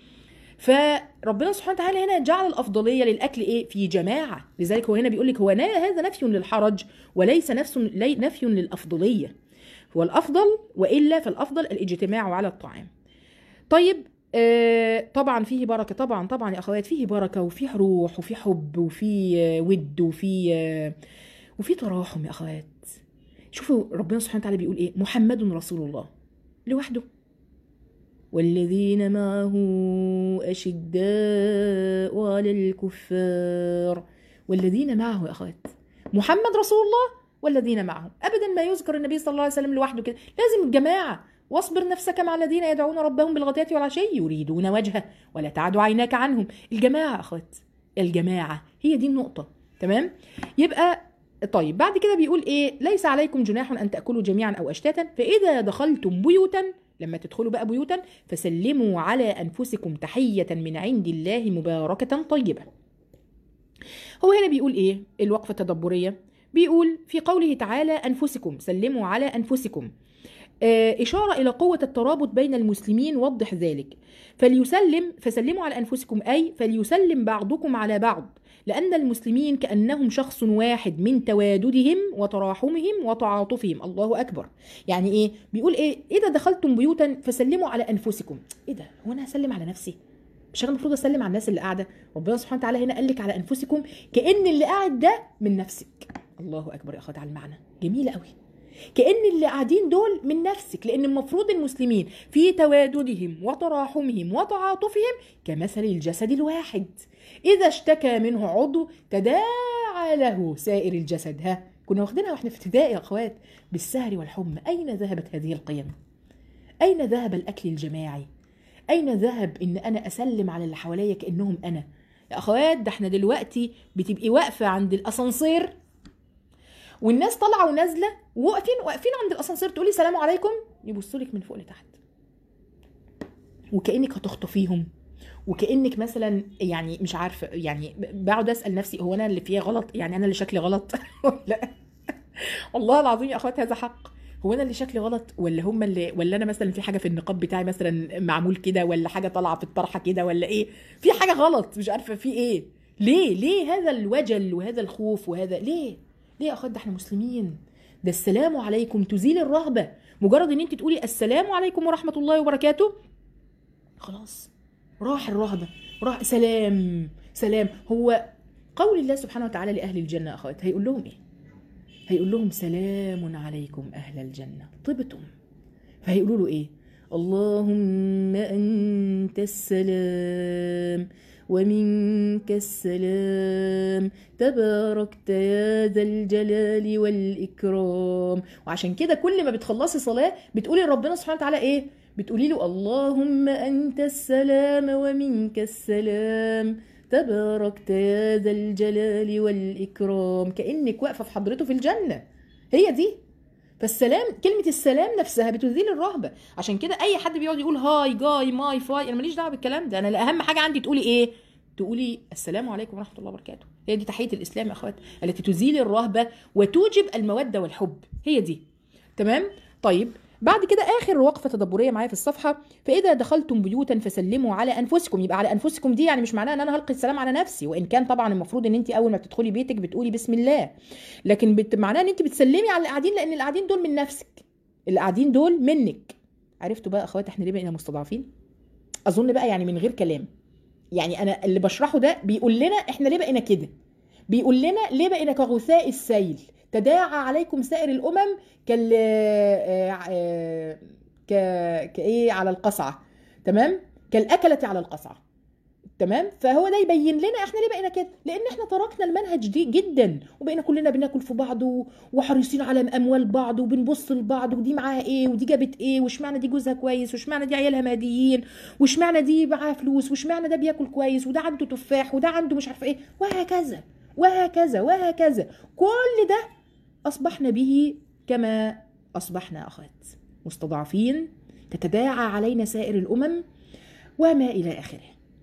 فربنا سبحانه وتعالى هنا جعل الافضليه للاكل ايه؟ في جماعه. لذلك هو هنا بيقول لك هو هذا نفي للحرج وليس نفس نفي للافضليه، هو الافضل، والا فالافضل الاجتماع على الطعام. طيب آه طبعا فيه بركه، طبعا طبعا يا اخوات فيه بركه وفيه روح وفيه حب وفيه ود وفيه آه وفيه تراحم يا اخوات. شوفوا ربنا سبحانه وتعالى بيقول ايه؟ محمد رسول الله لوحده، والذين معه أشداء على الكفار. والذين معه يا أخوات، محمد رسول الله والذين معه. أبدا ما يذكر النبي صلى الله عليه وسلم لوحده كده، لازم الجماعة. واصبر نفسك مع الذين يدعون ربهم بالغداة والعشي يريدون وجهه ولا تعد عيناك عنهم. الجماعة يا أخوات، الجماعة هي دي النقطة. تمام؟ يبقى طيب بعد كده بيقول ايه؟ ليس عليكم جناح ان تاكلوا جميعا او اشتاتا، فاذا دخلتم بيوتا، لما تدخلوا بقى بيوتا فسلموا على انفسكم تحيه من عند الله مباركه طيبه. هو هنا بيقول ايه؟ الوقفه التدبريه بيقول في قوله تعالى انفسكم، سلموا على انفسكم، إشارة إلى قوة الترابط بين المسلمين. وضح ذلك، فليسلم فسلموا على أنفسكم، أي فليسلم بعضكم على بعض، لأن المسلمين كأنهم شخص واحد من تواددهم وتراحمهم وتعاطفهم. الله أكبر. يعني إيه؟ بيقول إيه؟ إذا دخلتم بيوتا فسلموا على أنفسكم. إيه ده؟ هو أنا هسلم على نفسي؟ مش أنا المفروض أسلم على الناس اللي قاعدة؟ ربنا سبحانه وتعالى هنا قال لك على أنفسكم، كأن اللي قاعد ده من نفسك. الله أكبر يا أخوات على المعنى، جميلة قوي. كأن اللي قاعدين دول من نفسك، لأن المفروض المسلمين في تواددهم وتراحمهم وتعاطفهم كمثل الجسد الواحد، إذا اشتكى منه عضو تداعى له سائر الجسد. ها كنا واخدينها واحنا في ابتدائي يا أخوات بالسهر والحمى. أين ذهبت هذه القيم؟ أين ذهب الأكل الجماعي؟ أين ذهب إن أنا أسلم على اللي حواليا كأنهم أنا؟ يا أخوات ده احنا دلوقتي بتبقي واقفة عند الأسانسير والناس طالعه ونازله وواقفين واقفين عند الاسانسير، تقولي سلام عليكم، يبصوا لك من فوق لتحت وكانك هتخطفيهم، وكانك مثلا يعني مش عارفه. يعني بقعد اسال نفسي هو انا اللي فيها غلط؟ يعني انا اللي شكلي غلط ولا والله العظيم يا اخوات هذا حق، هو انا اللي شكلي غلط ولا هم اللي، ولا انا مثلا في حاجه في النقاب بتاعي مثلا معمول كده، ولا حاجه طالعه في الطرحه كده، ولا ايه؟ في حاجه غلط مش عارفه في ايه. ليه ليه هذا الوجل وهذا الخوف وهذا ليه؟ ليه يا اخوات؟ ده احنا مسلمين، ده السلام عليكم تزيل الرهبه. مجرد ان انت تقولي السلام عليكم ورحمه الله وبركاته خلاص راح الرهبه، راح سلام سلام. هو قول الله سبحانه وتعالى لاهل الجنه يا اخوات هيقول لهم ايه؟ هيقول لهم سلام عليكم أهل الجنة طبتم. فهيقولوا له إيه؟ اللهم أنت السلام ومنك السلام تباركت يا ذا الجلال والإكرام. وعشان كده كل ما بتخلصي صلاة بتقولي لربنا سبحانه وتعالى إيه؟ بتقولي له اللهم أنت السلام ومنك السلام تباركت يا ذا الجلال والإكرام، كأنك واقفة في حضرته في الجنة. هي دي. فالسلام، كلمة السلام نفسها بتزيل الرهبة. عشان كده أي حد بيقعد يقول هاي جاي ماي فاي، أنا ماليش دعوة بالكلام ده. أنا أهم حاجة عندي تقولي إيه؟ تقولي السلام عليكم ورحمة الله وبركاته. هي دي تحية الإسلام يا أخوات التي تزيل الرهبة وتوجب المودة والحب. هي دي. تمام؟ طيب بعد كده اخر وقفه تدبريه معايا في الصفحه، فاذا دخلتم بيوتا فسلموا على انفسكم. يبقى على انفسكم دي يعني مش معناها ان انا هلقي السلام على نفسي، وان كان طبعا المفروض ان انت اول ما بتدخلي بيتك بتقولي بسم الله، لكن بت... معناها ان انت بتسلمي على اللي قاعدين، لان اللي قاعدين دول من نفسك، اللي قاعدين دول منك. عرفتوا بقى اخوات احنا ليه بقينا مستضعفين؟ اظن بقى يعني من غير كلام، يعني انا اللي بشرحه ده بيقول لنا احنا ليه بقينا كده، بيقول لنا ليه بقينا كغثاء السيل تداعى عليكم سائر الامم كال ك كايه على القصعه. تمام؟ كالاكله على القصعه. تمام؟ فهو ده يبين لنا احنا ليه بقينا كده، لان احنا تركنا المنهج دي جدا، وبقينا كلنا بناكل في بعض وحريصين على اموال بعض، وبنبص لبعض ودي معاها ايه ودي جابت ايه، واشمعنى دي جوزها كويس، واشمعنى دي عيالها ماديين، واشمعنى دي معاها فلوس، واشمعنى ده بياكل كويس، وده عنده تفاح، وده عنده مش عارفه ايه، وهكذا وهكذا وهكذا. كل ده اصبحنا به كما اصبحنا اخوات مستضعفين تتداعى علينا سائر الامم وما الى اخره.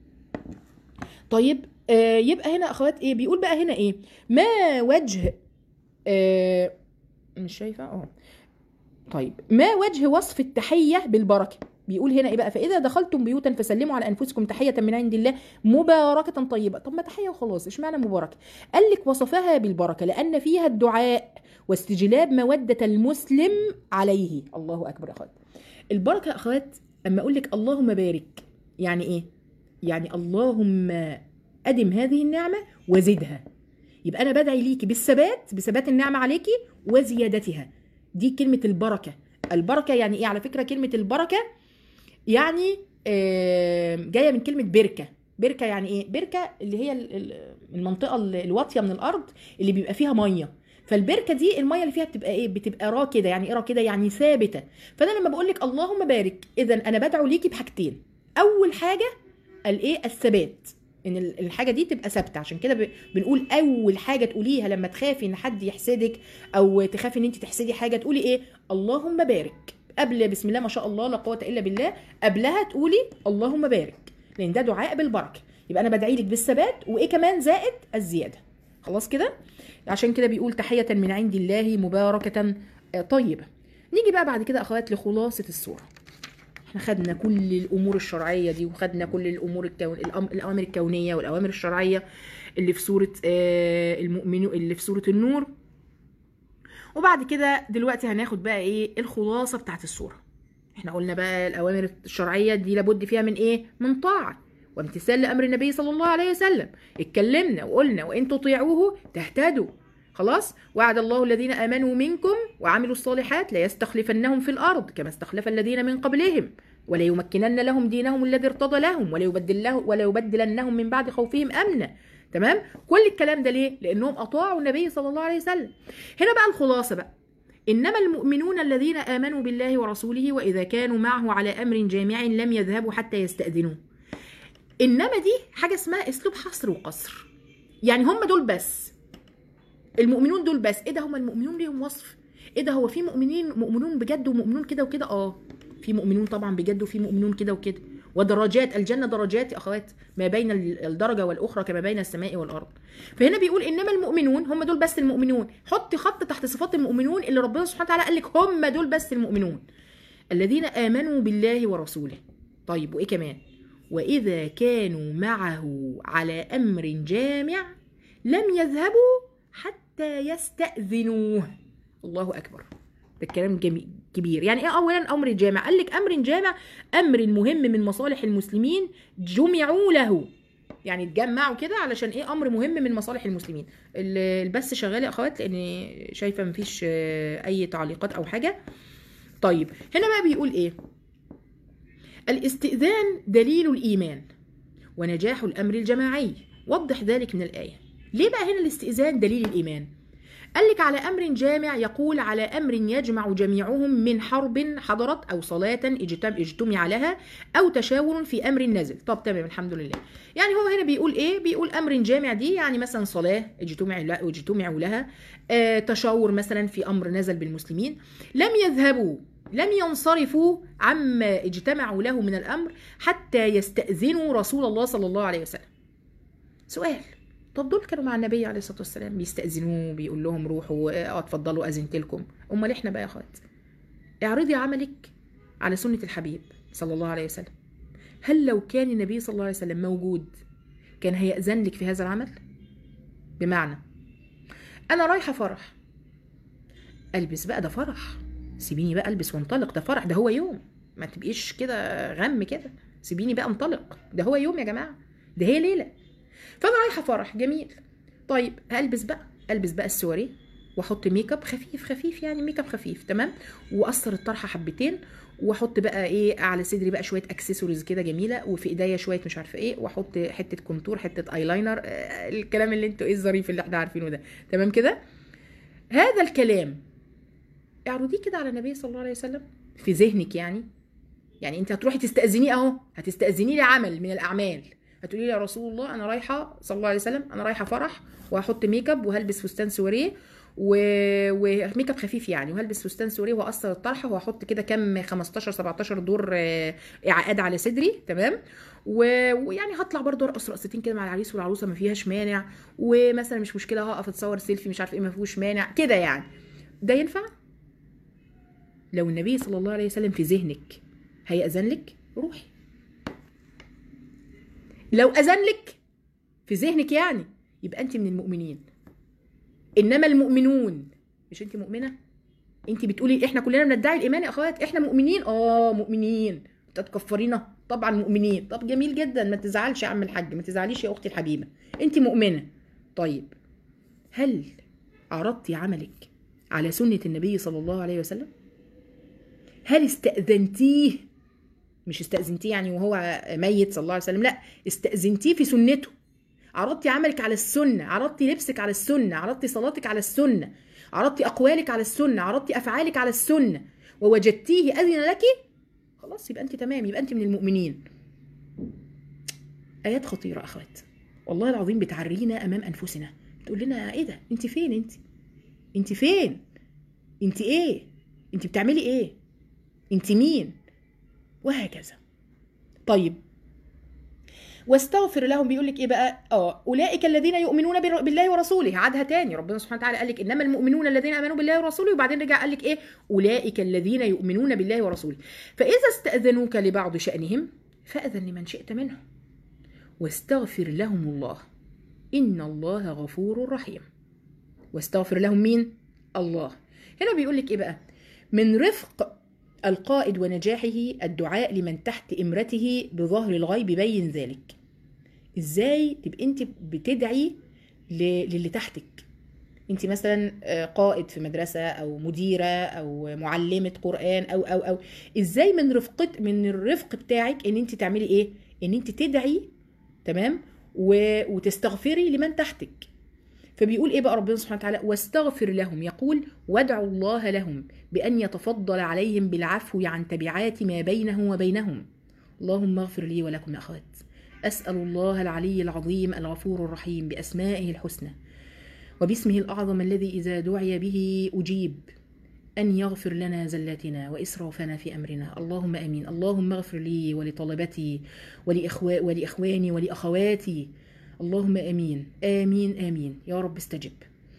طيب آه يبقى هنا اخوات ايه بيقول بقى هنا ايه؟ ما وجه آه مش شايفه اه طيب ما وجه وصف التحيه بالبركه؟ بيقول هنا ايه بقى؟ فاذا دخلتم بيوتا فسلموا على انفسكم تحيه من عند الله مباركه طيبه. طب ما تحيه وخلاص، اشمعنى مباركه؟ قال لك وصفها بالبركه لان فيها الدعاء واستجلاب موده المسلم عليه. الله اكبر يا اخوات. البركه يا اخوات اما اقول لك اللهم بارك يعني ايه؟ يعني اللهم ادم هذه النعمه وزدها. يبقى انا بدعي ليكي بالثبات، بثبات النعمه عليكي وزيادتها. دي كلمه البركه. البركه يعني ايه؟ على فكره كلمه البركه يعني آه جايه من كلمه بركه. بركه يعني ايه؟ بركه اللي هي المنطقه الواطيه من الارض اللي بيبقى فيها ميه. فالبركه دي الميه اللي فيها بتبقى ايه؟ بتبقى راكده. يعني ايه راكده؟ يعني ثابته. فانا لما بقول لك اللهم بارك اذا انا بدعو ليكي بحاجتين. اول حاجه الايه؟ الثبات، ان الحاجه دي تبقى ثابته. عشان كده بنقول اول حاجه تقوليها لما تخافي ان حد يحسدك او تخافي ان انت تحسدي حاجه تقولي ايه؟ اللهم بارك. قبل بسم الله ما شاء الله لا قوه الا بالله قبلها تقولي اللهم بارك، لان ده دعاء بالبركه. يبقى انا بدعي لك بالثبات وايه كمان؟ زائد الزياده. خلاص كده؟ عشان كده بيقول تحيه من عند الله مباركه طيبه. نيجي بقى بعد كده اخوات لخلاصه السوره. احنا خدنا كل الامور الشرعيه دي، وخدنا كل الامور الكون الاوامر الكونيه والاوامر الشرعيه اللي في سوره المؤمنون اللي في سوره النور. وبعد كده دلوقتي هناخد بقى ايه؟ الخلاصه بتاعت السوره. احنا قلنا بقى الاوامر الشرعيه دي لابد فيها من ايه؟ من طاعه وامتثال لامر النبي صلى الله عليه وسلم. اتكلمنا وقلنا وان تطيعوه تهتدوا. خلاص؟ وعد الله الذين امنوا منكم وعملوا الصالحات ليستخلفنهم في الارض كما استخلف الذين من قبلهم ولا يمكنن لهم دينهم الذي ارتضى لهم ولا يبدل له ولا يبدلنهم من بعد خوفهم امنا. تمام؟ كل الكلام ده ليه؟ لانهم اطاعوا النبي صلى الله عليه وسلم. هنا بقى الخلاصه بقى، انما المؤمنون الذين امنوا بالله ورسوله واذا كانوا معه على امر جامع لم يذهبوا حتى يستاذنوه. انما دي حاجه اسمها اسلوب حصر وقصر، يعني هم دول بس. المؤمنون دول بس. ايه ده، هم المؤمنون ليهم وصف؟ ايه ده، هو في مؤمنين مؤمنون بجد ومؤمنون كده وكده؟ اه في مؤمنون طبعا بجد وفي مؤمنون كده وكده. ودرجات، الجنه درجات يا اخوات، ما بين الدرجه والاخرى كما بين السماء والارض. فهنا بيقول انما المؤمنون هم دول بس المؤمنون. حط خط تحت صفات المؤمنون اللي ربنا سبحانه وتعالى قال لك هم دول بس المؤمنون، الذين امنوا بالله ورسوله. طيب وايه كمان؟ واذا كانوا معه على امر جامع لم يذهبوا حتى يستأذنوه. الله اكبر، ده الكلام جميل كبير. يعني ايه اولا امر جامع؟ قال لك امر جامع، امر مهم من مصالح المسلمين جمعوا له، يعني اتجمعوا كده علشان ايه؟ امر مهم من مصالح المسلمين. البث شغال يا اخوات لان شايفه مفيش اي تعليقات او حاجه. طيب هنا بقى بيقول ايه؟ الاستئذان دليل الايمان ونجاح الامر الجماعي، وضح ذلك من الايه. ليه بقى هنا الاستئذان دليل الايمان؟ قال لك على امر جامع، يقول على امر يجمع جميعهم من حرب حضرت او صلاه اجتمع لها او تشاور في امر نزل. طب تمام الحمد لله. يعني هو هنا بيقول ايه؟ بيقول امر جامع دي يعني مثلا صلاه اجتمع اجتمعوا لها، آه تشاور مثلا في امر نزل بالمسلمين، لم يذهبوا لم ينصرفوا عما اجتمعوا له من الامر حتى يستأذنوا رسول الله صلى الله عليه وسلم. سؤال، طب دول كانوا مع النبي عليه الصلاه والسلام بيستأذنوه، بيقول لهم روحوا اه اتفضلوا اذنت لكم، امال احنا بقى يا اخوات؟ اعرضي عملك على سنه الحبيب صلى الله عليه وسلم. هل لو كان النبي صلى الله عليه وسلم موجود كان هيأذن لك في هذا العمل؟ بمعنى انا رايحه فرح، البس بقى، ده فرح، سيبيني بقى البس وانطلق، ده فرح، ده هو يوم، ما تبقيش كده غم كده، سيبيني بقى انطلق، ده هو يوم يا جماعه، ده هي ليله. فانا رايحه فرح جميل. طيب هلبس بقى، البس بقى السواريه واحط ميك اب خفيف خفيف، يعني ميك اب خفيف تمام، واقصر الطرحه حبتين، واحط بقى ايه على صدري بقى شويه اكسسوارز كده جميله، وفي ايديا شويه مش عارفه ايه، واحط حته كونتور حته ايلاينر، آه الكلام اللي انتوا ايه الظريف اللي احنا عارفينه ده، تمام كده. هذا الكلام اعرضيه كده على النبي صلى الله عليه وسلم في ذهنك. يعني يعني انت هتروحي تستأذنيه اهو، هتستأذني لي عمل من الاعمال، هتقولي لي يا رسول الله انا رايحه صلى الله عليه وسلم، انا رايحه فرح وهحط ميك اب وهلبس فستان سواريه و... وميك اب خفيف يعني، وهلبس فستان سواريه واقصر الطرحه وهحط كده كام خمستاشر سبعتاشر دور اعقاد على صدري تمام، و... ويعني هطلع برضه ارقص رقصتين كده مع العريس والعروسه ما فيهاش مانع، ومثلا مش مشكله هقف اتصور سيلفي مش عارف ايه ما فيهوش مانع كده يعني. ده ينفع؟ لو النبي صلى الله عليه وسلم في ذهنك هيأذن لك روحي. لو أذن لك في ذهنك يعني يبقى أنت من المؤمنين. إنما المؤمنون، مش أنت مؤمنة؟ أنت بتقولي إحنا كلنا بندعي الإيمان يا أخوات، إحنا مؤمنين، آه مؤمنين، تتكفرينا طبعا مؤمنين. طب جميل جدا، ما تزعلش يا عم الحاج، ما تزعليش يا أختي الحبيبة، أنت مؤمنة. طيب هل عرضتي عملك على سنة النبي صلى الله عليه وسلم؟ هل استأذنتيه؟ مش استأذنتيه يعني وهو ميت صلى الله عليه وسلم، لا، استأذنتيه في سنته، عرضتي عملك على السنة، عرضتي لبسك على السنة، عرضتي صلاتك على السنة، عرضتي أقوالك على السنة، عرضتي أفعالك على السنة، ووجدتيه أذن لك، خلاص يبقى أنت تمام، يبقى أنت من المؤمنين. آيات خطيرة أخوات والله العظيم، بتعرينا أمام أنفسنا، تقول لنا إيه ده؟ أنت فين؟ أنت أنت فين؟ أنت إيه؟ أنت بتعملي إيه؟ أنت مين؟ وهكذا. طيب واستغفر لهم، بيقول لك ايه بقى؟ اه اولئك الذين يؤمنون بالله ورسوله. عادها تاني، ربنا سبحانه وتعالى قال لك انما المؤمنون الذين امنوا بالله ورسوله، وبعدين رجع قال لك ايه؟ اولئك الذين يؤمنون بالله ورسوله. فاذا استاذنوك لبعض شانهم فاذن لمن شئت منهم واستغفر لهم الله ان الله غفور رحيم. واستغفر لهم مين؟ الله. هنا بيقول لك ايه بقى؟ من رفق القائد ونجاحه الدعاء لمن تحت امرته بظهر الغيب بين ذلك. ازاي تبقى انت بتدعي للي تحتك؟ انت مثلا قائد في مدرسة او مديرة او معلمة قرآن او او او ازاي من رفقة من الرفق بتاعك ان انت تعملي ايه؟ ان انت تدعي تمام وتستغفري لمن تحتك. فبيقول ايه بقى ربنا سبحانه وتعالى؟ واستغفر لهم، يقول وادعوا الله لهم بأن يتفضل عليهم بالعفو عن تبعات ما بينه وبينهم. اللهم اغفر لي ولكم يا أخوات. أسأل الله العلي العظيم الغفور الرحيم بأسمائه الحسنى وباسمه الأعظم الذي إذا دعي به أجيب أن يغفر لنا زلاتنا وإسرافنا في أمرنا. اللهم آمين. اللهم اغفر لي ولطلبتي ولإخوة ولإخواني ولأخواتي. اللهم آمين آمين آمين يا رب استجب.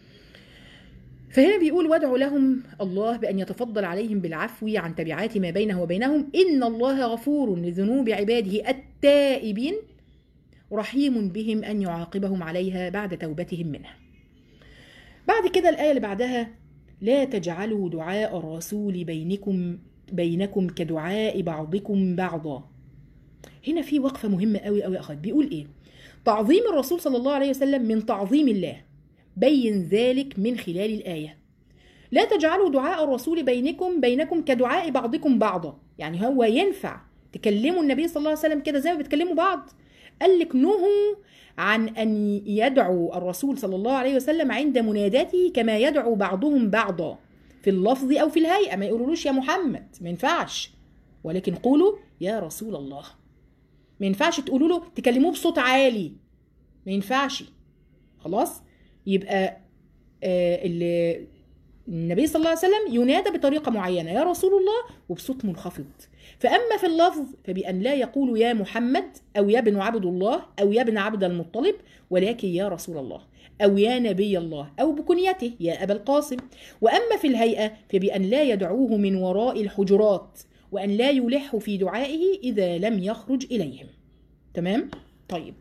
فهنا بيقول وادعوا لهم الله بأن يتفضل عليهم بالعفو عن تبعات ما بينه وبينهم، إن الله غفور لذنوب عباده التائبين رحيم بهم أن يعاقبهم عليها بعد توبتهم منها. بعد كده الآية اللي بعدها لا تجعلوا دعاء الرسول بينكم بينكم كدعاء بعضكم بعضا. هنا في وقفة مهمة قوي قوي أخوات. بيقول إيه؟ تعظيم الرسول صلى الله عليه وسلم من تعظيم الله، بين ذلك من خلال الآية. لا تجعلوا دعاء الرسول بينكم بينكم كدعاء بعضكم بعضا، يعني هو ينفع تكلموا النبي صلى الله عليه وسلم كده زي ما بتكلموا بعض؟ قال لك نهوا عن أن يدعو الرسول صلى الله عليه وسلم عند مناداته كما يدعو بعضهم بعضا في اللفظ أو في الهيئة. ما يقولولوش يا محمد، ما ينفعش، ولكن قولوا يا رسول الله. ما ينفعش تقولوا له تكلموه بصوت عالي، ما ينفعش. خلاص؟ يبقى آه اللي النبي صلى الله عليه وسلم ينادى بطريقة معينة يا رسول الله وبصوت منخفض. فأما في اللفظ فبأن لا يقول يا محمد أو يا ابن عبد الله أو يا ابن عبد المطلب، ولكن يا رسول الله أو يا نبي الله أو بكنيته يا أبا القاسم. وأما في الهيئة فبأن لا يدعوه من وراء الحجرات، وأن لا يلح في دعائه إذا لم يخرج إليهم. تمام؟ طيب،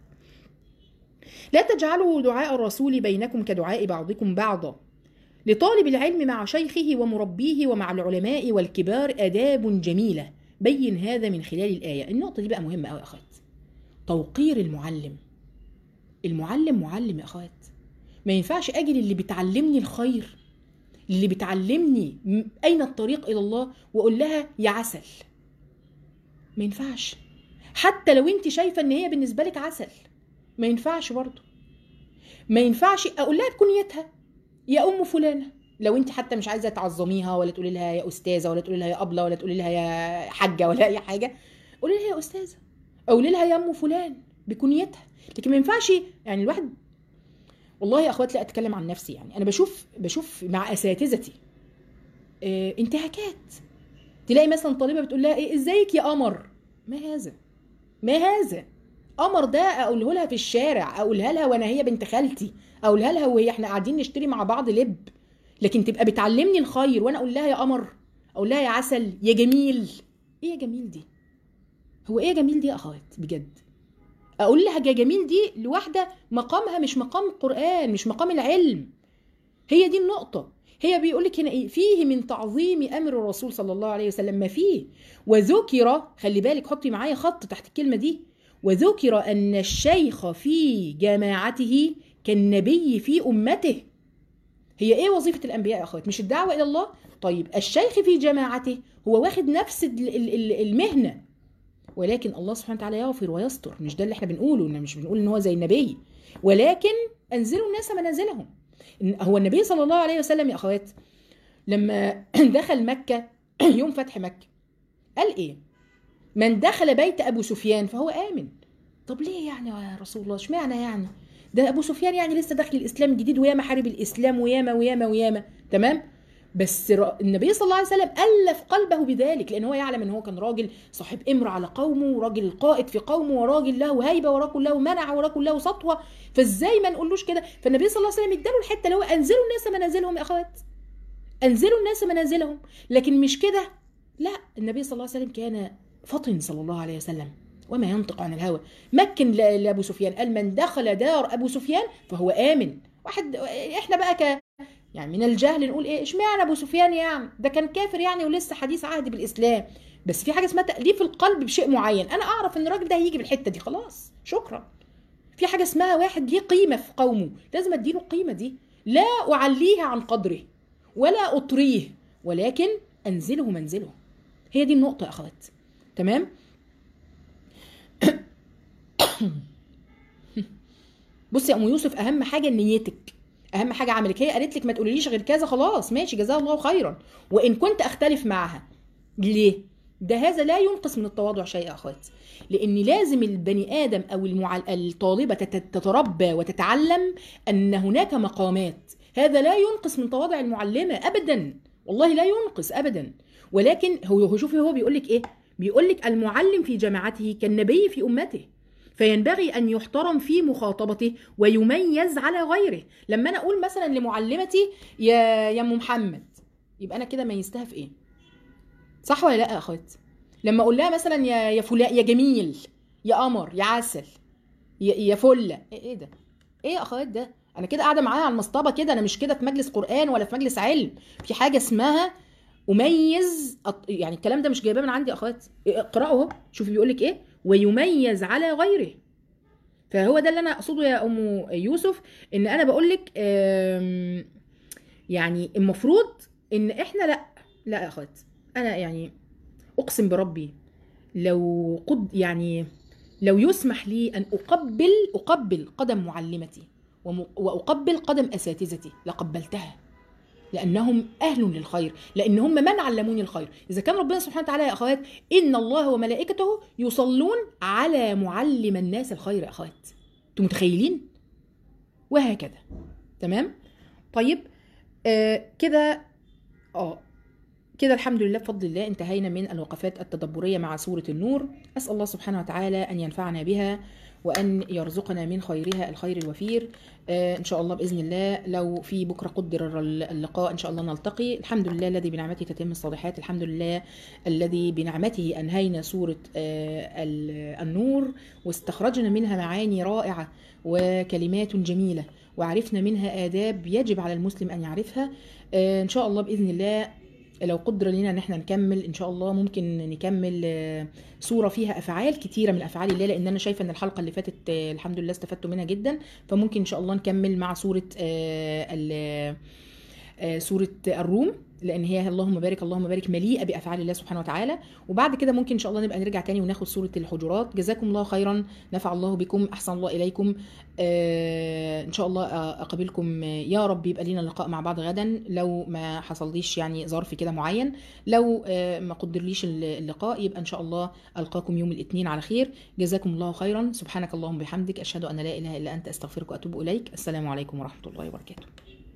لا تجعلوا دعاء الرسول بينكم كدعاء بعضكم بعضا. لطالب العلم مع شيخه ومربيه ومع العلماء والكبار آداب جميلة، بين هذا من خلال الآية. النقطة دي بقى مهمة أوي يا أخوات. توقير المعلم. المعلم معلم يا أخوات. ما ينفعش أجي اللي بتعلمني الخير، اللي بتعلمني أين الطريق إلى الله، وأقول لها يا عسل. ما ينفعش، حتى لو أنت شايفة أن هي بالنسبة لك عسل، ما ينفعش برضو. ما ينفعش أقول لها بكنيتها يا أم فلانة، لو أنت حتى مش عايزة تعظميها ولا تقولي لها يا أستاذة ولا تقولي لها يا أبلة ولا تقولي لها يا حاجة ولا أي حاجة، قولي لها يا أستاذة أو قولي لها يا أم فلان بكنيتها. لكن ما ينفعش يعني الواحد، والله يا أخوات لا أتكلم عن نفسي، يعني أنا بشوف بشوف مع أساتذتي اه انتهاكات. تلاقي مثلا طالبة بتقول لها إيه إزيك يا قمر. ما هذا ما هذا قمر ده أقوله لها في الشارع، أقولها لها وأنا هي بنت خالتي، أقولها لها وهي إحنا قاعدين نشتري مع بعض لب. لكن تبقى بتعلمني الخير وأنا أقول لها يا قمر، أقول لها يا عسل، يا جميل. إيه يا جميل دي؟ هو إيه يا جميل دي يا أخوات بجد؟ أقول لها يا جميل دي لواحدة مقامها مش مقام القرآن، مش مقام العلم. هي دي النقطة. هي بيقولك هنا إيه؟ فيه من تعظيم أمر الرسول صلى الله عليه وسلم ما فيه. وذكر، خلي بالك حطي معايا خط تحت الكلمة دي، وذكر أن الشيخ في جماعته كالنبي في أمته. هي إيه وظيفة الأنبياء يا أخوات؟ مش الدعوة إلى الله؟ طيب الشيخ في جماعته هو واخد نفس المهنة، ولكن الله سبحانه وتعالى يغفر ويستر. مش ده اللي احنا بنقوله، مش بنقول إن هو زي النبي، ولكن أنزلوا الناس منازلهم. هو النبي صلى الله عليه وسلم يا أخوات لما دخل مكة يوم فتح مكة قال إيه؟ من دخل بيت أبو سفيان فهو آمن. طب ليه يعني يا رسول الله؟ اشمعنى يعني؟ ده أبو سفيان يعني لسه داخل الإسلام جديد، وياما حارب الإسلام وياما وياما وياما، تمام؟ بس النبي صلى الله عليه وسلم ألف قلبه بذلك، لأن هو يعلم أن هو كان راجل صاحب إمر على قومه، وراجل قائد في قومه، وراجل له هيبة، وراجل له منع، وراجل له سطوة. فإزاي ما نقولوش كده؟ فالنبي صلى الله عليه وسلم اداله الحتة اللي هو أنزلوا الناس منازلهم يا أخوات، أنزلوا الناس منازلهم. لكن مش كده، لا، النبي صلى الله عليه وسلم كان فطن صلى الله عليه وسلم وما ينطق عن الهوى. مكن لأبو سفيان، قال من دخل دار أبو سفيان فهو آمن. واحد إحنا بقى ك يعني من الجهل نقول إيه اشمعنى أبو سفيان؟ يعني ده كان كافر يعني ولسه حديث عهد بالإسلام. بس في حاجة اسمها تأليف القلب بشيء معين. أنا أعرف إن الراجل ده هيجي بالحتة دي، خلاص شكرا. في حاجة اسمها واحد ليه قيمة في قومه، لازم أديله القيمة دي، لا أعليه عن قدره ولا أطريه، ولكن أنزله منزله. هي دي النقطة يا أخوات، تمام؟ بصي يا أم يوسف، أهم حاجة نيتك، أهم حاجة عملك. هي قالت لك ما تقوليليش غير كذا، خلاص ماشي، جزاها الله خيرا. وإن كنت أختلف معها، ليه؟ ده هذا لا ينقص من التواضع شيء يا اخواتي، لان لازم البني ادم او المعل... الطالبه تت- تتربى وتتعلم ان هناك مقامات. هذا لا ينقص من تواضع المعلمه ابدا، والله لا ينقص ابدا. ولكن هو هو شوفي هو بيقول لك ايه، بيقول لك المعلم في جماعته كالنبي في امته، فينبغي ان يحترم في مخاطبته ويميز على غيره. لما انا اقول مثلا لمعلمتي يا يا ام محمد، يبقى انا كده ميزتها في ايه؟ صح ولا لا يا اخوات؟ لما اقول لها مثلا يا يا فلان، يا جميل، يا قمر، يا عسل، يا يا فله، ايه إيه ده؟ ايه يا اخوات ده؟ انا كده قاعده معاها على المصطبه كده، انا مش كده في مجلس قران ولا في مجلس علم. في حاجه اسمها اميز أط- يعني الكلام ده مش جايباه من عندي يا اخوات، اقراوا اهو، شوفي بيقول لك ايه، ويميز على غيره. فهو ده اللي انا اقصده يا ام يوسف، ان انا بقول لك يعني المفروض ان احنا لا لا يا اخوات، انا يعني اقسم بربي لو قد يعني لو يسمح لي ان اقبل اقبل قدم معلمتي وم- واقبل قدم اساتذتي لقبلتها، لانهم اهل للخير، لان هم من علموني الخير. اذا كان ربنا سبحانه وتعالى يا اخوات ان الله وملائكته يصلون على معلم الناس الخير يا اخوات، انتوا متخيلين؟ وهكذا. تمام. طيب آه كده، اه كده الحمد لله بفضل الله انتهينا من الوقفات التدبرية مع سورة النور. أسأل الله سبحانه وتعالى أن ينفعنا بها وأن يرزقنا من خيرها الخير الوفير. آه إن شاء الله بإذن الله لو في بكرة قدر اللقاء إن شاء الله نلتقي. الحمد لله الذي بنعمته تتم الصالحات، الحمد لله الذي بنعمته أنهينا سورة آه النور واستخرجنا منها معاني رائعة وكلمات جميلة، وعرفنا منها آداب يجب على المسلم أن يعرفها. آه إن شاء الله بإذن الله لو قدر لنا ان احنا نكمل ان شاء الله، ممكن نكمل آه، سوره فيها افعال كتيره من افعال الله، لان انا شايفه ان الحلقه اللي فاتت آه، الحمد لله استفدت منها جدا. فممكن ان شاء الله نكمل مع سوره آه، ال- آه، سوره الروم، لان هي اللهم بارك اللهم بارك مليئه بافعال الله سبحانه وتعالى. وبعد كده ممكن ان شاء الله نبقى نرجع تاني وناخد سوره الحجرات. جزاكم الله خيرا، نفع الله بكم، احسن الله اليكم. آه ان شاء الله آه، اقابلكم، آه، يا رب يبقى لينا لقاء مع بعض غدا، لو ما حصليش يعني ظرف كده معين. لو آه ما قدرليش اللقاء يبقى ان شاء الله القاكم يوم الاثنين على خير. جزاكم الله خيرا، سبحانك اللهم وبحمدك، اشهد ان لا اله الا انت، استغفرك واتوب اليك. السلام عليكم ورحمه الله وبركاته.